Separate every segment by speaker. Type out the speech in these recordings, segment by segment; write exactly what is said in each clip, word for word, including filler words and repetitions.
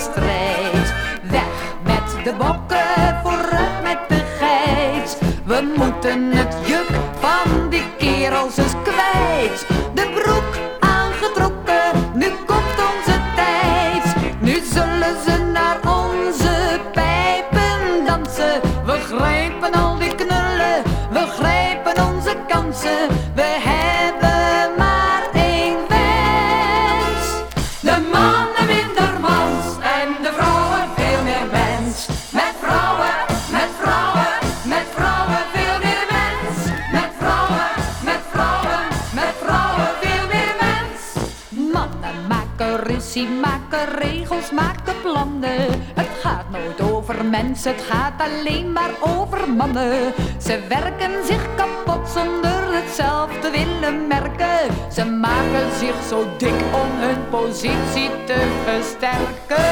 Speaker 1: strijd. Weg met de bokken, vooruit met de geit. We moeten het juk van die kerels eens kwijt. De broek aangetrokken, nu komt onze tijd. Nu zullen ze naar onze pijpen dansen. We grijpen al die knullen, we grijpen onze kansen. We hebben maar één wens. De mannen minder mans en de vrouwen veel meer mens. Met vrouwen, met vrouwen, met vrouwen veel meer mens. Met vrouwen, met vrouwen, met vrouwen veel meer mens. Mannen maken ruzie, maken regels, maken plannen. Het gaat nooit over mensen, het gaat alleen maar over mannen. Ze werken zich kapot zonder het zelf te willen merken. Ze maken zich zo dik om hun positie te versterken.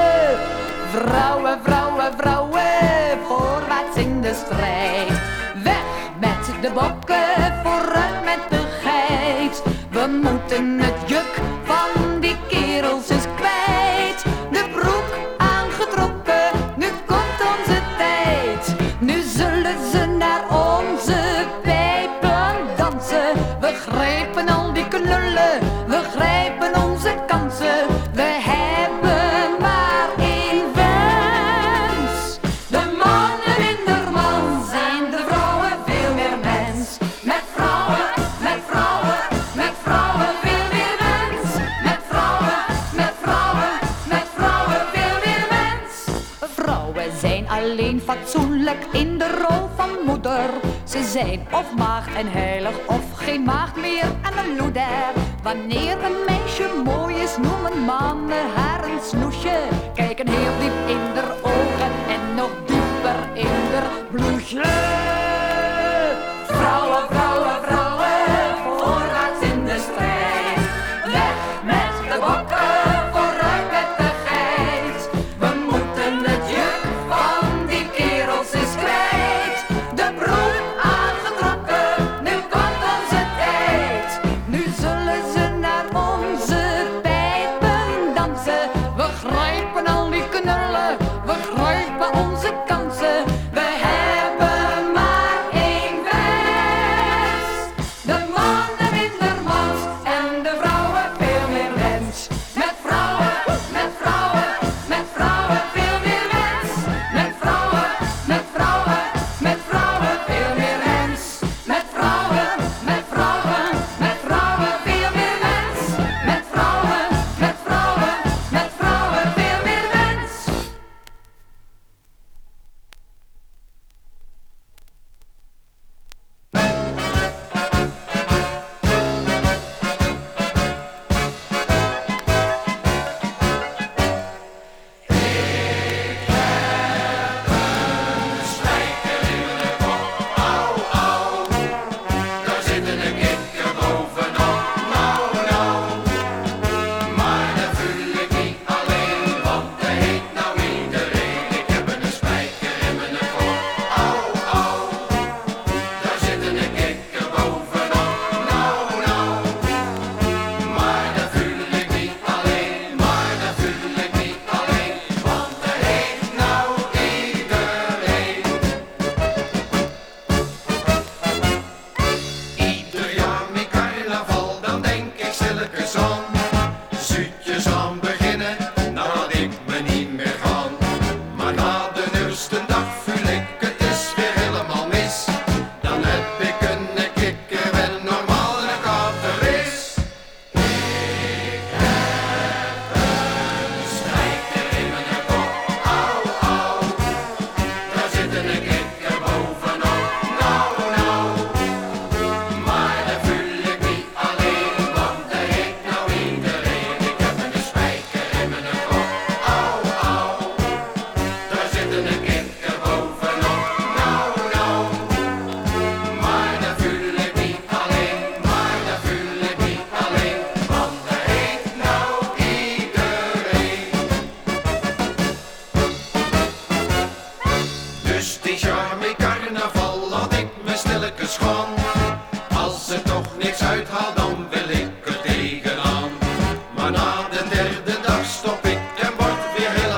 Speaker 1: Vrouwen, vrouwen, vrouwen, voorwaarts in de strijd. Weg met de bokken, vooruit met de geit. We moeten het juk van die kerels eens kwijt. De broek aangetrokken, nu komt onze tijd. Nu zullen ze naar onze pijpen dansen. We grijpen al die knullen, we grijpen onze kansen. We hebben maar één wens. De mannen minder mans en de vrouwen veel meer mens. Met vrouwen, met vrouwen, met vrouwen veel meer mens. Met vrouwen, met vrouwen, met vrouwen veel meer mens. Vrouwen zijn alleen fatsoenlijk in de rol van moeder. Ze zijn of maagd en heilig of geen maagd meer en een loeder. Wanneer een meisje mooi is, noemen mannen haar een snoesje. Kijken heel diep in haar ogen en nog dieper in haar bloesje. Vrouwen, vrouwen, vrouwen, voorwaarts in de strijd. Weg met de bokken, vooruit met de geit. We moeten het juk van die kerels eens kwijt. De broek aangetrokken, nu komt onze tijd. Nu zullen ze naar onze pijpen dansen. We grijpen al die knullen, we grijpen onze kansen. We hebben maar één wens. De mannen minder mans en de vrouwen veel meer mens. Met vrouwen, met vrouwen, met vrouwen veel meer mens. Met vrouwen, met vrouwen, met vrouwen veel meer mens. Met vrouwen, met vrouwen, met vrouwen veel meer mens. Met vrouwen, met vrouwen, met vrouwen veel meer mens.
Speaker 2: Daar zit een kikker bovenop, nou nou. Maar dat voel ik niet alleen, want dat heet nou iedereen. Ik heb een spijker in mijn kop, au au. Daar zit een kikker bovenop, nou nou. Maar dat voel ik niet alleen, maar dat voel ik niet alleen, want dat heet nou iedereen. Ieder jaar met carnaval, dan denk ik stilletjes aan. Zuutjes aan beginnen, nou laat ik me niet meer gaan. Maar na de eerste dag voel ik het is weer helemaal mis. Dan heb ik een kikker wel normaal en een kater is. Ik heb een spijker in mijn kop, au au. Daar zit een kikker bovenop, nou nou. Maar dat voel ik niet alleen, want dat heet nou iedereen. Ik heb een spijker in mijn kop, au au. Daar zit een kikker bovenop, nou nou. Maar dat voel ik niet alleen, maar dat voel ik niet alleen, want dat heet nou iedereen. Dus dit jaar met carnaval laat ik me stilletjes gaan. Als ze toch niks uithaalt, dan wil ik er tegenaan. Maar na de derde dag stop ik en word weer heel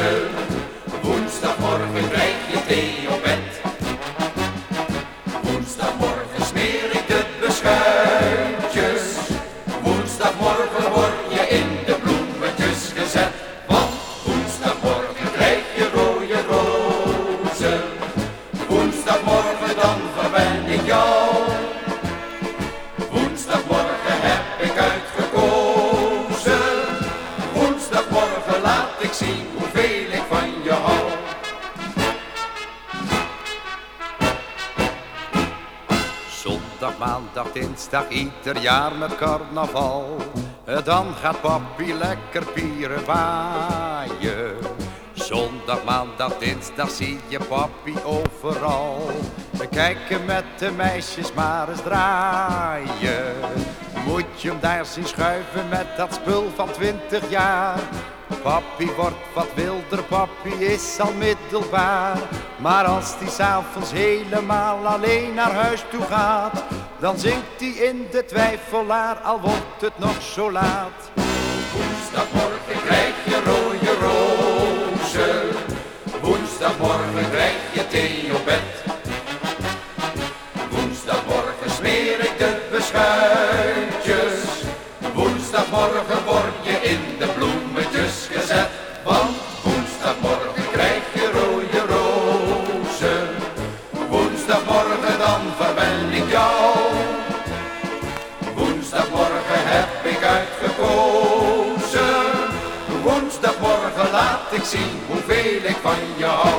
Speaker 2: rozen. Woensdagmorgen krijg je thee op bed. Woensdagmorgen smeer ik de beschuitjes. Woensdagmorgen word je in de bloemetjes gezet. Want woensdagmorgen krijg je rode rozen. Woensdagmorgen dan verwen ik jou. Woensdagmorgen heb ik uitgekozen. Woensdagmorgen laat ik zien hoeveel ik van je hou.
Speaker 3: Zondag, maandag, dinsdag, ieder jaar met carnaval. Dan gaat papi lekker pieren waaien. Zondag, maandag, dinsdag zie je papi overal. We kijken met de meisjes maar eens draaien. Moet je hem daar zien schuiven met dat spul van twintig jaar. Papi wordt wat wilder, papi is al middelbaar. Maar als die 's avonds helemaal alleen naar huis toe gaat, dan zingt hij in de twijfelaar, al wordt het nog zo laat.
Speaker 2: Woensdagmorgen krijg je rode rozen. Woensdagmorgen krijg je thee op bed. Woensdagmorgen smeer ik de beschuitjes. Woensdagmorgen word je in de bloemetjes gezet. Want woensdagmorgen krijg je rode rozen. Woensdagmorgen dan verwen ik jou. Woensdagmorgen heb ik uitgekozen. Woensdagmorgen laat ik zien hoeveel ik van je hou.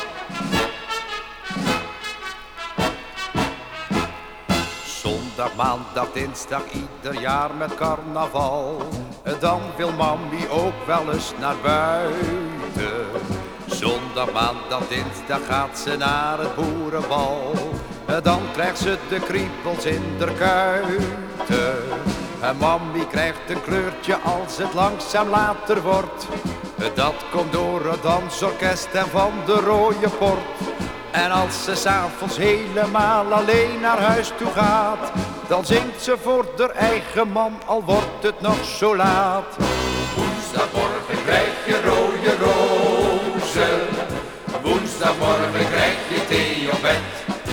Speaker 3: Zondag, maandag, dinsdag, ieder jaar met carnaval. Dan wil mami ook wel eens naar buiten. Zondag, maandag, dinsdag gaat ze naar het boerenbal. Dan krijgt ze de kriebels in de kuiten. En mami krijgt een kleurtje als het langzaam later wordt. Dat komt door het dansorkest en van de rode port. En als ze 's avonds helemaal alleen naar huis toe gaat, dan zingt ze voor haar eigen man, al wordt het nog zo laat.
Speaker 2: Woensdagmorgen krijg je rode rozen. Woensdagmorgen krijg je thee op bed.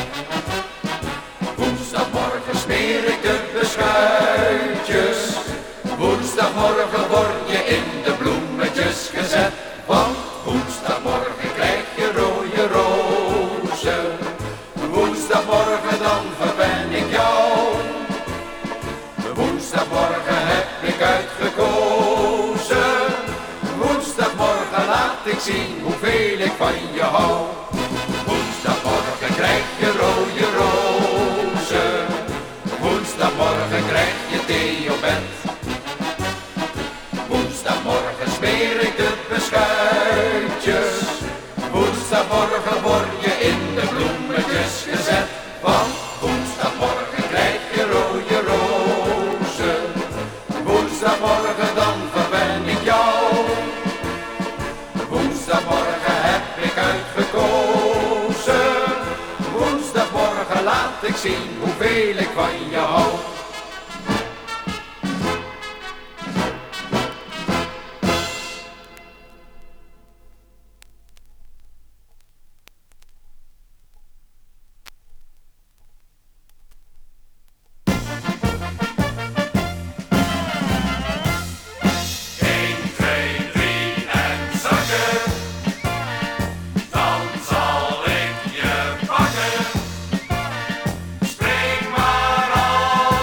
Speaker 2: Woensdagmorgen smeer ik de beschuitjes. Woensdagmorgen word je in de bloemetjes gezet. Want woensdagmorgen krijg je rode rozen. Woensdagmorgen dan verwen ik jou. Woensdagmorgen heb ik uitgekozen. Woensdagmorgen laat ik zien hoeveel ik van je hou. Woensdagmorgen krijg je rode rozen. Woensdagmorgen krijg je thee op bed. Woensdagmorgen smeer ik de beschuitjes. Woensdagmorgen word je in de bloemetjes gezet. Want woensdagmorgen krijg je rode rozen. Woensdagmorgen dan verwen ik jou. Woensdagmorgen heb ik uitgekozen. Woensdagmorgen laat ik zien hoeveel ik van je hou.
Speaker 4: Spring maar al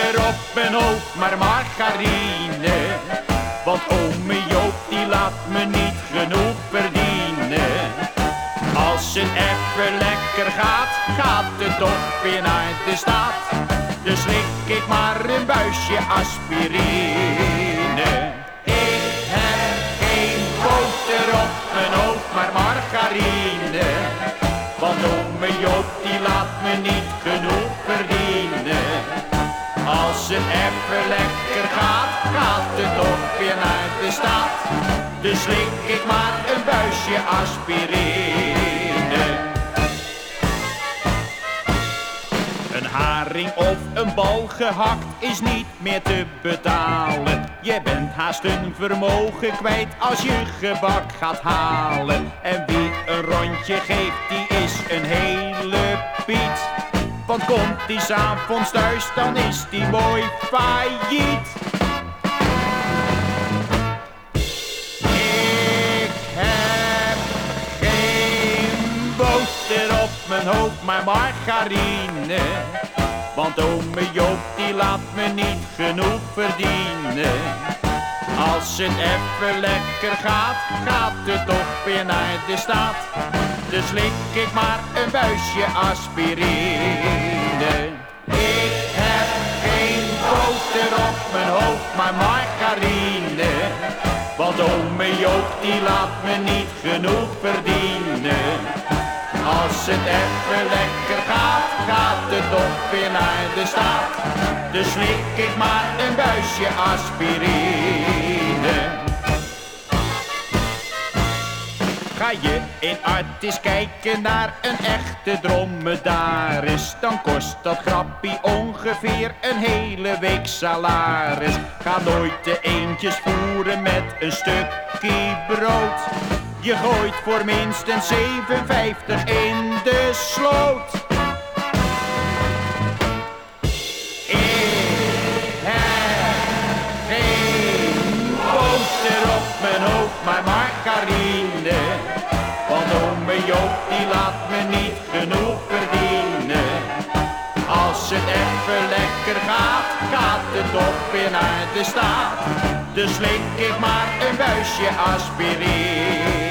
Speaker 4: boter op mijn hoofd, maar margarine. Want ome Joop die laat me niet genoeg verdienen. Als het even lekker gaat, gaat het toch weer naar de staat. Dus slik ik maar een buisje aspirine. Ik heb geen boter op mijn hoofd, maar margarine. Want ome Joop die laat me niet genoeg verdienen. Als het even lekker gaat, gaat het toch weer naar de staat. Dus slik ik maar een buisje aspirine. Een haring of een bal gehakt is niet meer te betalen. Je bent haast een vermogen kwijt als je gebak gaat halen. En wie een rondje geeft, die is een hele piet. Want komt die 's avonds thuis, dan is die mooi failliet. Ik heb geen boter op mijn hoofd, maar margarine. Want ome Joop die laat me niet genoeg verdienen. Als het even lekker gaat, gaat het toch weer naar de staat. Dus slik ik maar een buisje aspirine. Ik heb geen boter op mijn hoofd, maar margarine. Want ome Joop die laat me niet genoeg verdienen. Als het even lekker gaat, gaat het toch weer naar de staat. Dus slik ik maar een buisje aspirine. Ga je in Artis kijken naar een echte dromedaris, dan kost dat grappie ongeveer een hele week salaris. Ga nooit de eendjes voeren met een stukje brood. Je gooit voor minstens zeven vijftig in de sloot. Ik heb geen boter op mijn hoofd, maar margarine. Want ome Joop die laat me niet genoeg verdienen. Als het even lekker gaat, gaat het toch weer naar de staat. Dus slik ik maar een buisje aspirine.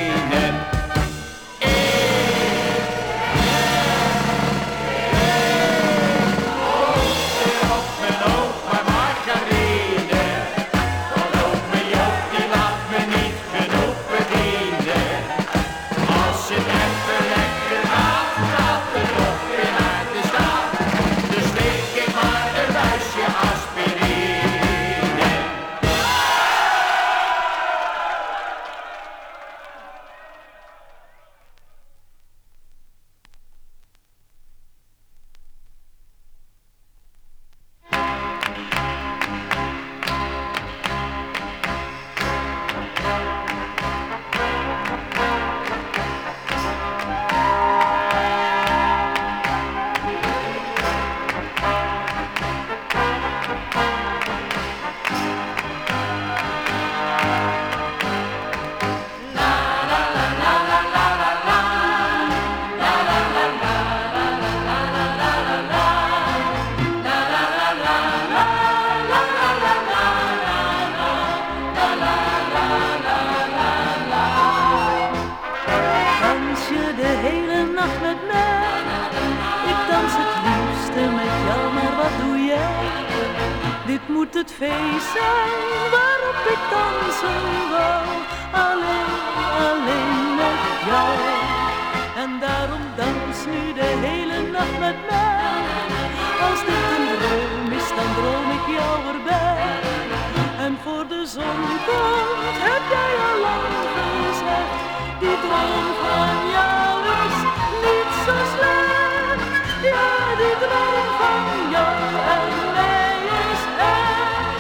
Speaker 5: Dit moet het feest zijn waarop ik dansen wou, alleen, alleen met jou. En daarom dans nu de hele nacht met mij. Als dit een droom is, dan droom ik jou erbij. En voor de zon komt, heb jij al lang gezegd, die droom van jou is niet zo slecht. Ja, die droom van jou en mij is echt.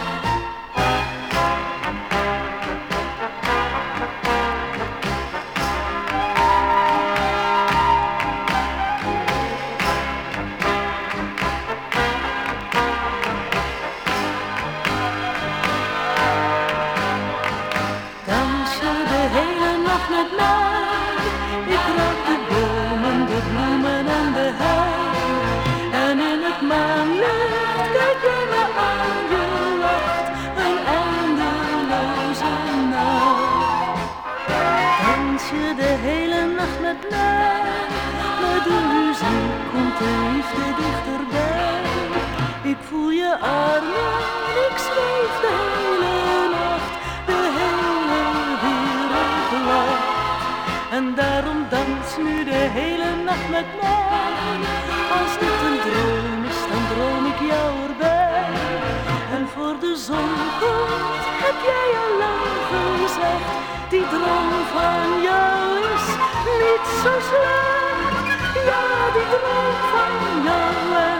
Speaker 5: Dans je de hele nacht met mij, ik rook de bomen, de bloemen en de hei. En in het maan mij. Met de muziek komt de liefde dichterbij. Ik voel je armen, ik zweef de hele nacht, de hele wereld lacht. En daarom dans nu de hele nacht met mij. Als dit een droom is, dan droom ik jou erbij. En voor de zon komt, heb jij al lang gezegd, die droom van jou is niet zo slecht. Ja, die droom van jou